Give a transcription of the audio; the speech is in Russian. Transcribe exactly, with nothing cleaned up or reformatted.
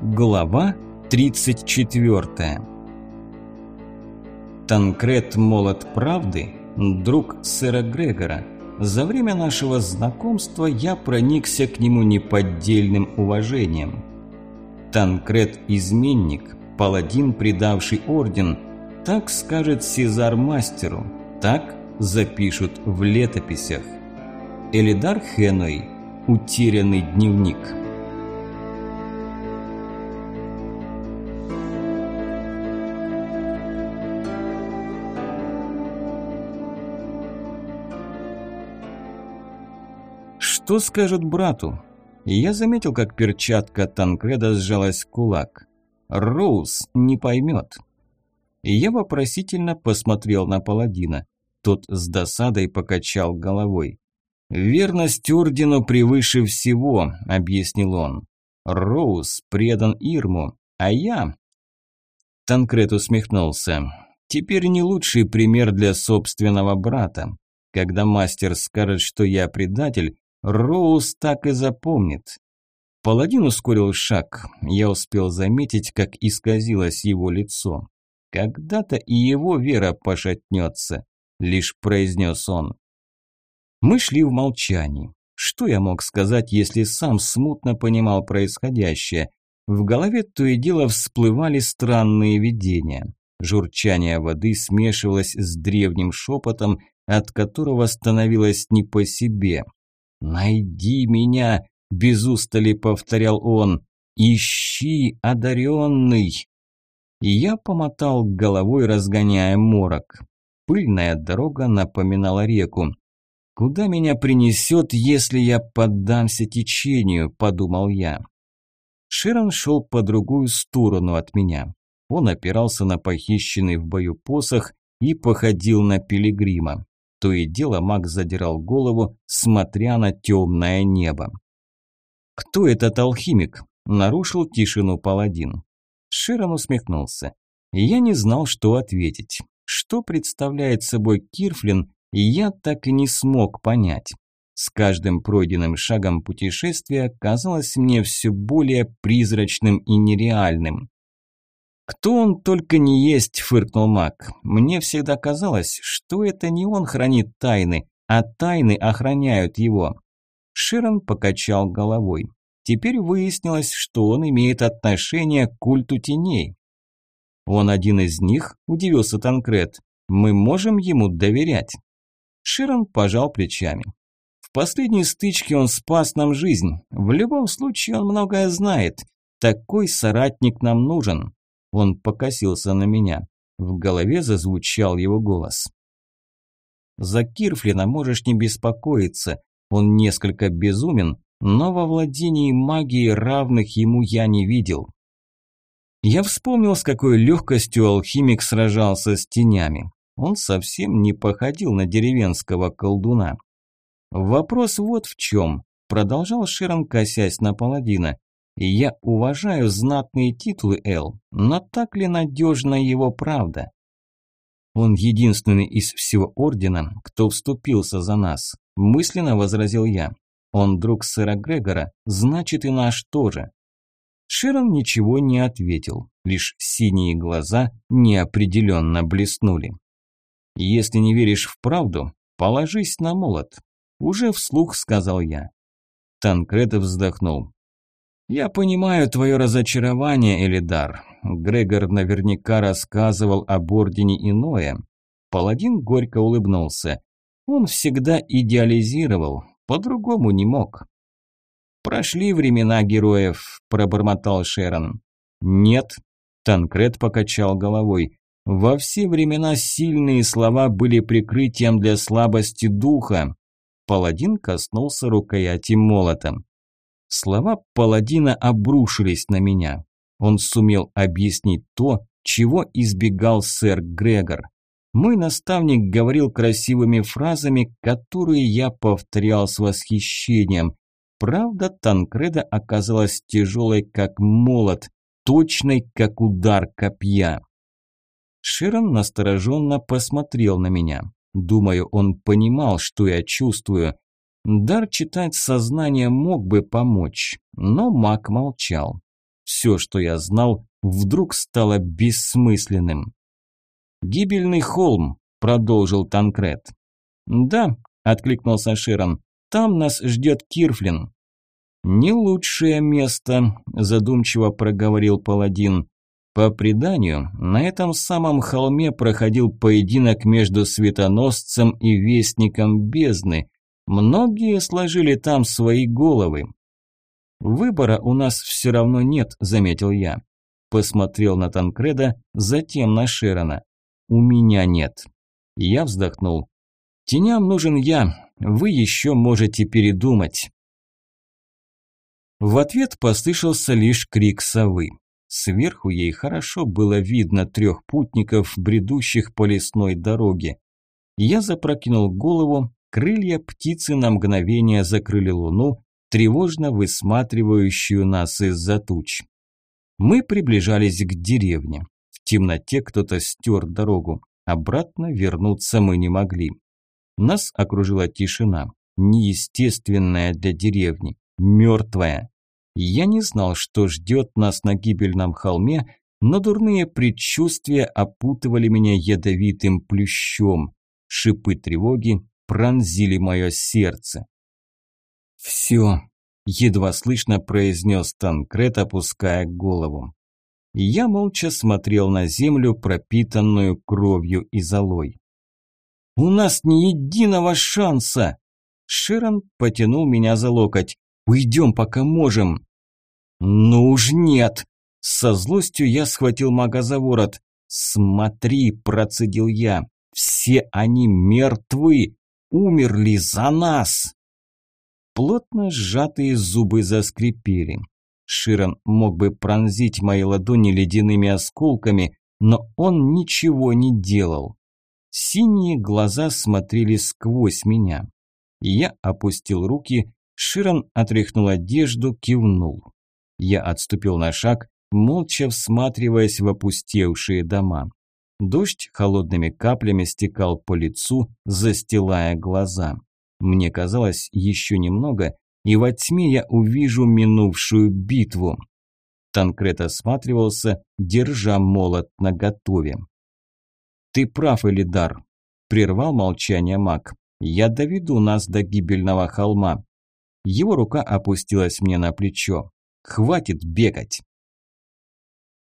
Глава тридцать четвёртая. Танкред Молот Правды, друг сэра Грегора. За время нашего знакомства я проникся к нему неподдельным уважением. Танкред – изменник, паладин, предавший орден, так скажет Сезар мастеру, так запишут в летописях. Элидар Хеной – утерянный дневник. Что скажут брату? Я заметил, как перчатка Танкреда сжалась в кулак. Роуз не поймет. Я вопросительно посмотрел на паладина. Тот с досадой покачал головой. «Верность ордену превыше всего», – объяснил он. «Роуз предан Ирму, а я...» Танкред усмехнулся. «Теперь не лучший пример для собственного брата. Когда мастер скажет, что я предатель, Роуз так и запомнит». Паладин ускорил шаг. Я успел заметить, как исказилось его лицо. «Когда-то и его вера пошатнется», – лишь произнес он. Мы шли в молчании. Что я мог сказать, если сам смутно понимал происходящее? В голове то и дело всплывали странные видения. Журчание воды смешивалось с древним шепотом, от которого становилось не по себе. «Найди меня!» – без устали повторял он. «Ищи, одаренный!» И я помотал головой, разгоняя морок. Пыльная дорога напоминала реку. «Куда меня принесет, если я поддамся течению?» – подумал я. Шерон шел по другую сторону от меня. Он опирался на похищенный в бою посох и походил на пилигрима. То и дело маг задирал голову, смотря на темное небо. «Кто этот алхимик?» – нарушил тишину паладин. Шерон усмехнулся. Я не знал, что ответить. Что представляет собой Кирфлин, я так и не смог понять. С каждым пройденным шагом путешествия казалось мне все более призрачным и нереальным. «Кто он только не есть», – фыркнул маг. «Мне всегда казалось, что это не он хранит тайны, а тайны охраняют его». Шерон покачал головой. Теперь выяснилось, что он имеет отношение к культу теней. «Он один из них?» – удивился Танкред. «Мы можем ему доверять?» Шерон пожал плечами. «В последней стычке он спас нам жизнь. В любом случае он многое знает. Такой соратник нам нужен». Он покосился на меня. В голове зазвучал его голос. «За Кирфлина можешь не беспокоиться. Он несколько безумен, но во владении магией равных ему я не видел». Я вспомнил, с какой легкостью алхимик сражался с тенями. Он совсем не походил на деревенского колдуна. «Вопрос вот в чем», – продолжал Шерон, косясь на паладина. «Я уважаю знатные титулы, Эл, но так ли надежна его правда?» «Он единственный из всего ордена, кто вступился за нас», – мысленно возразил я. «Он друг сэра Грегора, значит и наш тоже». Шерон ничего не ответил, лишь синие глаза неопределенно блеснули. «Если не веришь в правду, положись на молот», – уже вслух сказал я. Танкред вздохнул. «Я понимаю твое разочарование, Элидар. Грегор наверняка рассказывал об ордене иное». Паладин горько улыбнулся. «Он всегда идеализировал, по-другому не мог». «Прошли времена героев», – пробормотал Шерон. «Нет», – Танкред покачал головой. «Во все времена сильные слова были прикрытием для слабости духа». Паладин коснулся рукояти молота. Слова паладина обрушились на меня. Он сумел объяснить то, чего избегал сэр Грегор. Мой наставник говорил красивыми фразами, которые я повторял с восхищением. Правда, Танкреда оказалась тяжелой, как молот, точной, как удар копья. Шерон настороженно посмотрел на меня. Думаю, он понимал, что я чувствую. Дар читать сознание мог бы помочь, но маг молчал. Все, что я знал, вдруг стало бессмысленным. «Гибельный холм», – продолжил Танкред. «Да», – откликнулся Широн, – «там нас ждет Кирфлин». «Не лучшее место», – задумчиво проговорил паладин. «По преданию, на этом самом холме проходил поединок между светоносцем и вестником бездны. Многие сложили там свои головы». «Выбора у нас все равно нет», – заметил я. Посмотрел на Танкреда, затем на Широна. «У меня нет». Я вздохнул. «Теням нужен я, вы еще можете передумать». В ответ послышался лишь крик совы. Сверху ей хорошо было видно трех путников, бредущих по лесной дороге. Я запрокинул голову, крылья птицы на мгновение закрыли луну, тревожно высматривающую нас из-за туч. Мы приближались к деревне. В темноте кто-то стер дорогу. Обратно вернуться мы не могли. Нас окружила тишина, неестественная для деревни, мертвая. Я не знал, что ждет нас на гибельном холме, но дурные предчувствия опутывали меня ядовитым плющом. Шипы тревоги пронзили мое сердце. «Все», – едва слышно произнес Танкред, опуская голову. Я молча смотрел на землю, пропитанную кровью и золой. «У нас ни единого шанса!» Широн потянул меня за локоть. «Уйдем, пока можем!» «Ну уж нет!» Со злостью я схватил мага за ворот. «Смотри!» – процедил я. «Все они мертвы! Умерли за нас!» Плотно сжатые зубы заскрипели. Широн мог бы пронзить мои ладони ледяными осколками, но он ничего не делал. Синие глаза смотрели сквозь меня. Я опустил руки, Широн отряхнул одежду, кивнул. Я отступил на шаг, молча всматриваясь в опустевшие дома. Дождь холодными каплями стекал по лицу, застилая глаза. Мне казалось, еще немного, и во тьме я увижу минувшую битву. Танкред осматривался, держа молот наготове. «Ты прав, Элидар», – прервал молчание маг. «Я доведу нас до гибельного холма». Его рука опустилась мне на плечо. «Хватит бегать».